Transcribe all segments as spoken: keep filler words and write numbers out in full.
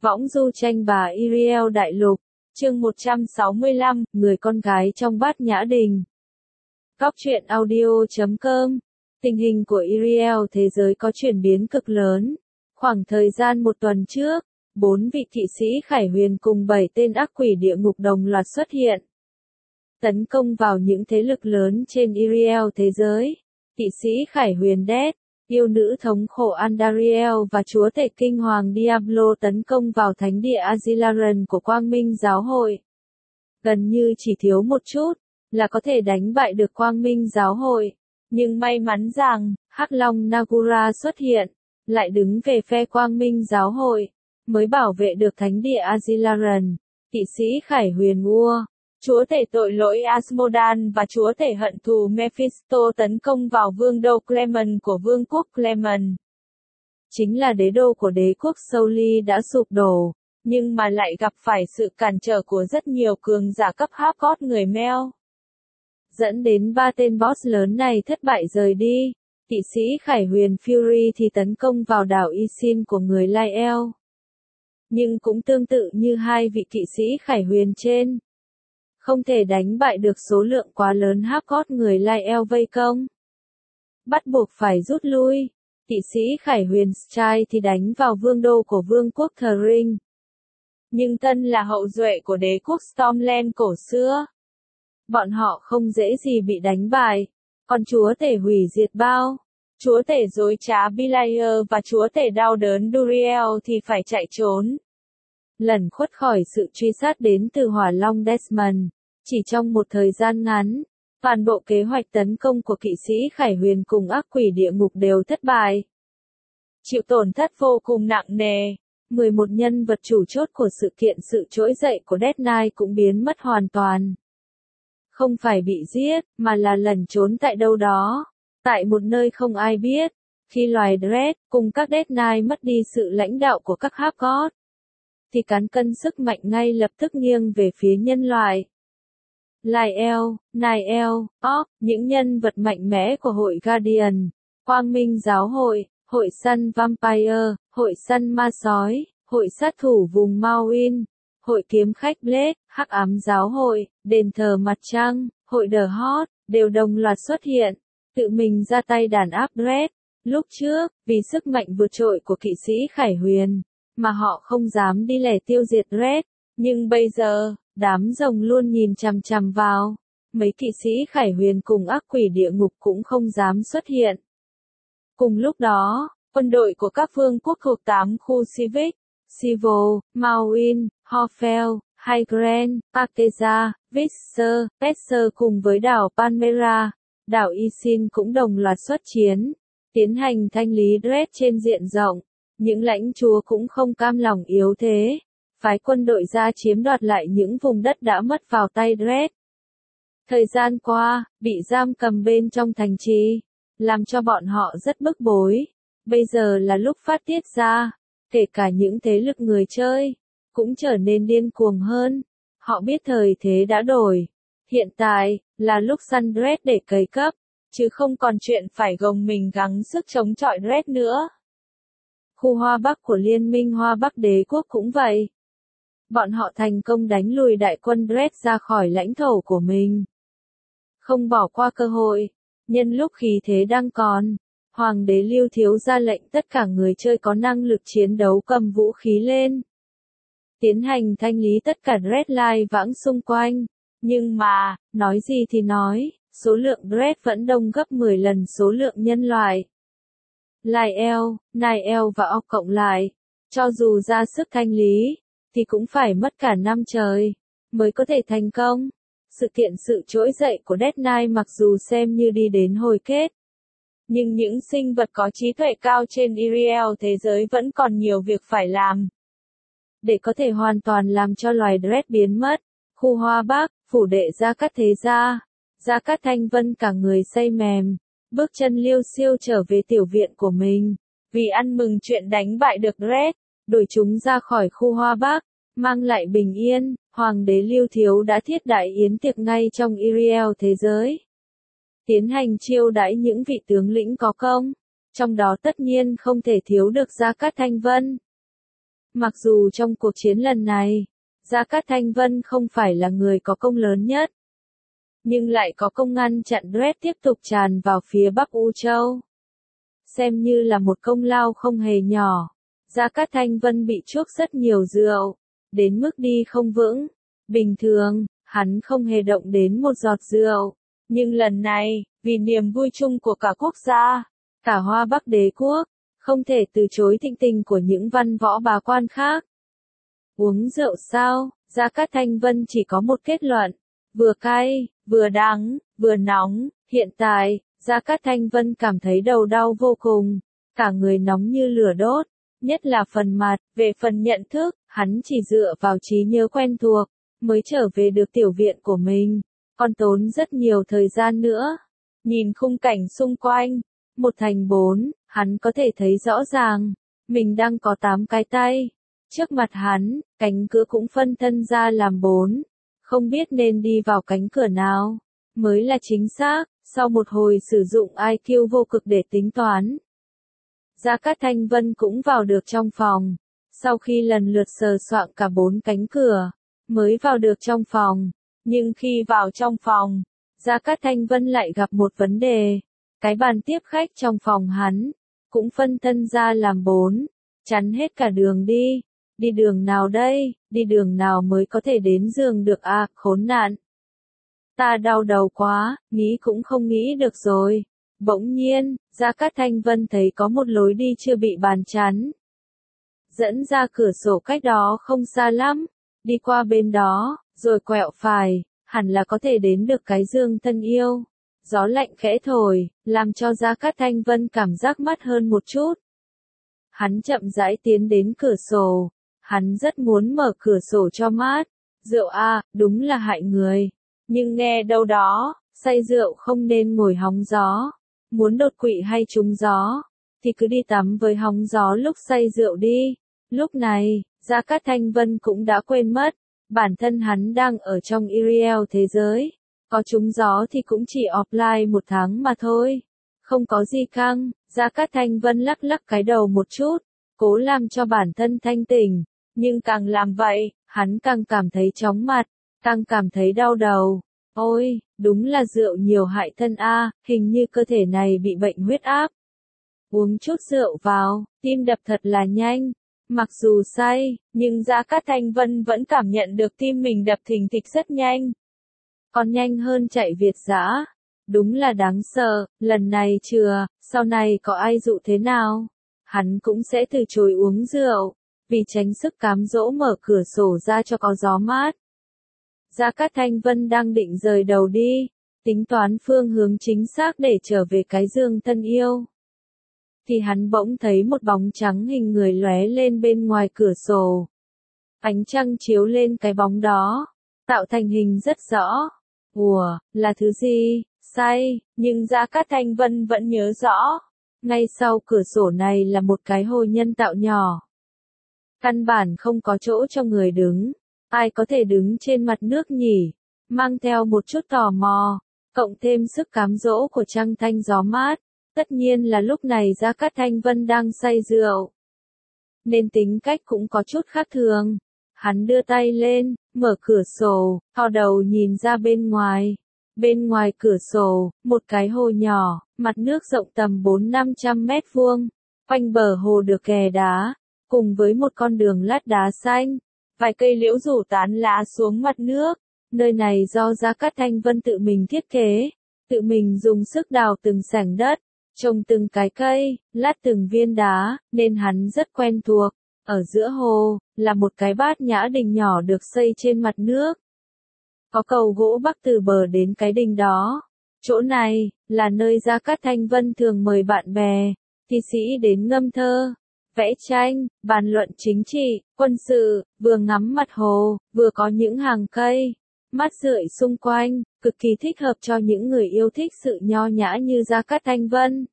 Võng du tranh bà Iriel Đại Lục, chương một trăm sáu mươi lăm, người con gái trong bát nhã đình. Góc truyện audio chấm com. Tình hình của Iriel thế giới có chuyển biến cực lớn. Khoảng thời gian một tuần trước, bốn vị kỵ sĩ Khải Huyền cùng bảy tên ác quỷ địa ngục đồng loạt xuất hiện, tấn công vào những thế lực lớn trên Iriel thế giới. Kỵ sĩ Khải Huyền Death, yêu nữ thống khổ Andariel và chúa tể kinh hoàng Diablo tấn công vào thánh địa Azilaren của Quang Minh Giáo hội. Gần như chỉ thiếu một chút là có thể đánh bại được Quang Minh Giáo hội, nhưng may mắn rằng Hắc Long Nagura xuất hiện, lại đứng về phe Quang Minh Giáo hội, mới bảo vệ được thánh địa Azilaren. Kỵ sĩ Khải Huyền Ua, chúa tể tội lỗi Asmodan và chúa tể hận thù Mephisto tấn công vào vương đô Clement của vương quốc Clement. Chính là đế đô của đế quốc Souli đã sụp đổ, nhưng mà lại gặp phải sự cản trở của rất nhiều cường giả cấp Hardcore người Mel. Dẫn đến ba tên boss lớn này thất bại rời đi. Kỵ sĩ Khải Huyền Fury thì tấn công vào đảo Isin của người Lael. Nhưng cũng tương tự như hai vị kỵ sĩ Khải Huyền trên, không thể đánh bại được số lượng quá lớn Hardcore người Lael vây công, bắt buộc phải rút lui. Kỵ sĩ Khải Huyền Strike thì đánh vào vương đô của vương quốc Thring. Nhưng thân là hậu duệ của đế quốc Stormland cổ xưa, bọn họ không dễ gì bị đánh bại. Còn chúa tể hủy diệt bao, chúa tể dối trá Beliar và chúa tể đau đớn Duriel thì phải chạy trốn, lẩn khuất khỏi sự truy sát đến từ Hỏa Long Desmond. Chỉ trong một thời gian ngắn, toàn bộ kế hoạch tấn công của kỵ sĩ Khải Huyền cùng ác quỷ địa ngục đều thất bại, chịu tổn thất vô cùng nặng nề. mười một nhân vật chủ chốt của sự kiện sự trỗi dậy của Death Knight cũng biến mất hoàn toàn. Không phải bị giết, mà là lẩn trốn tại đâu đó, tại một nơi không ai biết. Khi loài Dread cùng các Death Knight mất đi sự lãnh đạo của các Hardcore, thì cán cân sức mạnh ngay lập tức nghiêng về phía nhân loại. Lael, Niel, Orc, những nhân vật mạnh mẽ của hội Guardian, Quang Minh Giáo hội, hội săn Vampire, hội săn ma sói, hội sát thủ vùng Mawin, hội kiếm khách Blade, Hắc ám Giáo hội, đền thờ mặt trăng, hội The Hot, đều đồng loạt xuất hiện, tự mình ra tay đàn áp Dread. Lúc trước, vì sức mạnh vượt trội của kỵ sĩ Khải Huyền, mà họ không dám đi lẻ tiêu diệt Dread, nhưng bây giờ, đám rồng luôn nhìn chằm chằm vào. Mấy kỵ sĩ Khải Huyền cùng ác quỷ địa ngục cũng không dám xuất hiện. Cùng lúc đó, quân đội của các vương quốc thuộc tám khu Civic, Civil, Mawin, Horfel, Highgrand, Arteza, Visser, Pesser cùng với đảo Palmera, đảo Isin cũng đồng loạt xuất chiến, tiến hành thanh lý Dread trên diện rộng. Những lãnh chúa cũng không cam lòng yếu thế, phái quân đội ra chiếm đoạt lại những vùng đất đã mất vào tay Dread. Thời gian qua, bị giam cầm bên trong thành trì, làm cho bọn họ rất bức bối. Bây giờ là lúc phát tiết ra, kể cả những thế lực người chơi, cũng trở nên điên cuồng hơn. Họ biết thời thế đã đổi. Hiện tại, là lúc săn Dread để cày cấp, chứ không còn chuyện phải gồng mình gắng sức chống chọi Dread nữa. Khu Hoa Bắc của Liên minh Hoa Bắc Đế quốc cũng vậy. Bọn họ thành công đánh lùi đại quân Dread ra khỏi lãnh thổ của mình. Không bỏ qua cơ hội, nhân lúc khí thế đang còn, Hoàng đế Lưu Thiếu ra lệnh tất cả người chơi có năng lực chiến đấu cầm vũ khí lên, tiến hành thanh lý tất cả Dread lai vãng xung quanh. Nhưng mà, nói gì thì nói, số lượng Dread vẫn đông gấp mười lần số lượng nhân loại. Lael, Niel và Orc cộng lại, cho dù ra sức thanh lý, thì cũng phải mất cả năm trời, mới có thể thành công. Sự kiện sự trỗi dậy của Death Knight mặc dù xem như đi đến hồi kết, nhưng những sinh vật có trí tuệ cao trên Iriel thế giới vẫn còn nhiều việc phải làm. Để có thể hoàn toàn làm cho loài Dread biến mất, khu Hoa Bắc, phủ đệ Gia Cát Thế Gia, Gia Cát Thanh Vân cả người say mềm, bước chân liêu xiêu trở về tiểu viện của mình, vì ăn mừng chuyện đánh bại được Dread, đuổi chúng ra khỏi khu Hoa Bắc, mang lại bình yên. Hoàng đế Lưu Thiếu đã thiết đại yến tiệc ngay trong Iriel thế giới, tiến hành chiêu đãi những vị tướng lĩnh có công, trong đó tất nhiên không thể thiếu được Gia Cát Thanh Vân. Mặc dù trong cuộc chiến lần này, Gia Cát Thanh Vân không phải là người có công lớn nhất, nhưng lại có công ngăn chặn Red tiếp tục tràn vào phía Bắc U Châu. Xem như là một công lao không hề nhỏ. Gia Cát Thanh Vân bị chuốc rất nhiều rượu, đến mức đi không vững. Bình thường, hắn không hề động đến một giọt rượu. Nhưng lần này, vì niềm vui chung của cả quốc gia, cả Hoa Bắc đế quốc, không thể từ chối thịnh tình của những văn võ bá quan khác. Uống rượu sao? Gia Cát Thanh Vân chỉ có một kết luận. Vừa cay, vừa đắng, vừa nóng. Hiện tại, Gia Cát Thanh Vân cảm thấy đầu đau vô cùng. Cả người nóng như lửa đốt. Nhất là phần mặt, về phần nhận thức, hắn chỉ dựa vào trí nhớ quen thuộc, mới trở về được tiểu viện của mình. Còn tốn rất nhiều thời gian nữa. Nhìn khung cảnh xung quanh, một thành bốn, hắn có thể thấy rõ ràng, mình đang có tám cái tay. Trước mặt hắn, cánh cửa cũng phân thân ra làm bốn. Không biết nên đi vào cánh cửa nào, mới là chính xác, sau một hồi sử dụng i kiu vô cực để tính toán. Gia Cát Thanh Vân cũng vào được trong phòng. Sau khi lần lượt sờ soạng cả bốn cánh cửa, mới vào được trong phòng. Nhưng khi vào trong phòng, Gia Cát Thanh Vân lại gặp một vấn đề. Cái bàn tiếp khách trong phòng hắn, cũng phân thân ra làm bốn, chắn hết cả đường đi. Đi đường nào đây, đi đường nào mới có thể đến giường được à, khốn nạn. Ta đau đầu quá, nghĩ cũng không nghĩ được rồi. Bỗng nhiên, Gia Cát Thanh Vân thấy có một lối đi chưa bị bàn chắn. Dẫn ra cửa sổ cách đó không xa lắm, đi qua bên đó, rồi quẹo phải, hẳn là có thể đến được cái giường thân yêu. Gió lạnh khẽ thổi, làm cho Gia Cát Thanh Vân cảm giác mát hơn một chút. Hắn chậm rãi tiến đến cửa sổ. Hắn rất muốn mở cửa sổ cho mát. Rượu à, đúng là hại người. Nhưng nghe đâu đó, say rượu không nên ngồi hóng gió. Muốn đột quỵ hay trúng gió, thì cứ đi tắm với hóng gió lúc say rượu đi. Lúc này, Gia Cát Thanh Vân cũng đã quên mất. Bản thân hắn đang ở trong Iriel thế giới. Có trúng gió thì cũng chỉ offline một tháng mà thôi. Không có gì căng. Gia Cát Thanh Vân lắc lắc cái đầu một chút, cố làm cho bản thân thanh tỉnh. Nhưng càng làm vậy, hắn càng cảm thấy chóng mặt, càng cảm thấy đau đầu. Ôi, đúng là rượu nhiều hại thân a, hình như cơ thể này bị bệnh huyết áp. Uống chút rượu vào, tim đập thật là nhanh. Mặc dù say, nhưng Gia Cát Thanh Vân vẫn cảm nhận được tim mình đập thình thịch rất nhanh. Còn nhanh hơn chạy Việt dã. Đúng là đáng sợ, lần này chưa, sau này có ai dụ thế nào, hắn cũng sẽ từ chối uống rượu. Vì tránh sức cám dỗ mở cửa sổ ra cho có gió mát. Gia Cát Thanh Vân đang định rời đầu đi, tính toán phương hướng chính xác để trở về cái giường thân yêu. Thì hắn bỗng thấy một bóng trắng hình người lóe lên bên ngoài cửa sổ. Ánh trăng chiếu lên cái bóng đó, tạo thành hình rất rõ. Ủa, là thứ gì? Say, nhưng Gia Cát Thanh Vân vẫn nhớ rõ. Ngay sau cửa sổ này là một cái hồ nhân tạo nhỏ. Căn bản không có chỗ cho người đứng. Ai có thể đứng trên mặt nước nhỉ? Mang theo một chút tò mò, cộng thêm sức cám dỗ của trăng thanh gió mát. Tất nhiên là lúc này Gia Cát Thanh Vân đang say rượu. Nên tính cách cũng có chút khác thường. Hắn đưa tay lên, mở cửa sổ, thò đầu nhìn ra bên ngoài. Bên ngoài cửa sổ, một cái hồ nhỏ, mặt nước rộng tầm bốn năm trăm mét vuông. Quanh bờ hồ được kè đá, cùng với một con đường lát đá xanh. Vài cây liễu rủ tán lá xuống mặt nước. Nơi này do Gia Cát Thanh Vân tự mình thiết kế, tự mình dùng sức đào từng sảnh đất, trồng từng cái cây, lát từng viên đá, nên hắn rất quen thuộc. Ở giữa hồ, là một cái bát nhã đình nhỏ được xây trên mặt nước. Có cầu gỗ bắc từ bờ đến cái đình đó. Chỗ này, là nơi Gia Cát Thanh Vân thường mời bạn bè, thi sĩ đến ngâm thơ, vẽ tranh, bàn luận chính trị, quân sự, vừa ngắm mặt hồ, vừa có những hàng cây, mát rượi xung quanh, cực kỳ thích hợp cho những người yêu thích sự nho nhã như Gia Cát Thanh Vân.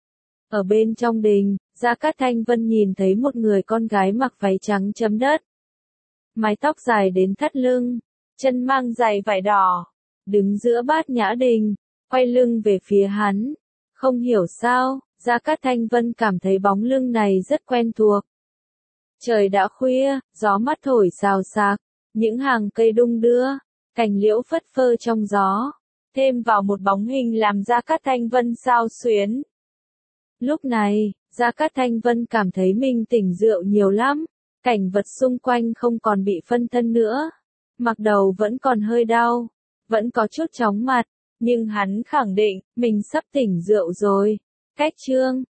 Ở bên trong đình, Gia Cát Thanh Vân nhìn thấy một người con gái mặc váy trắng chấm đất. Mái tóc dài đến thắt lưng, chân mang giày vải đỏ, đứng giữa bát nhã đình, quay lưng về phía hắn. Không hiểu sao, Gia Cát Thanh Vân cảm thấy bóng lưng này rất quen thuộc. Trời đã khuya, gió mát thổi xào xạc, những hàng cây đung đưa, cành liễu phất phơ trong gió, thêm vào một bóng hình làm Gia Cát Thanh Vân xao xuyến. Lúc này, Gia Cát Thanh Vân cảm thấy mình tỉnh rượu nhiều lắm, cảnh vật xung quanh không còn bị phân thân nữa, mặc đầu vẫn còn hơi đau, vẫn có chút chóng mặt, nhưng hắn khẳng định, mình sắp tỉnh rượu rồi. Cách chương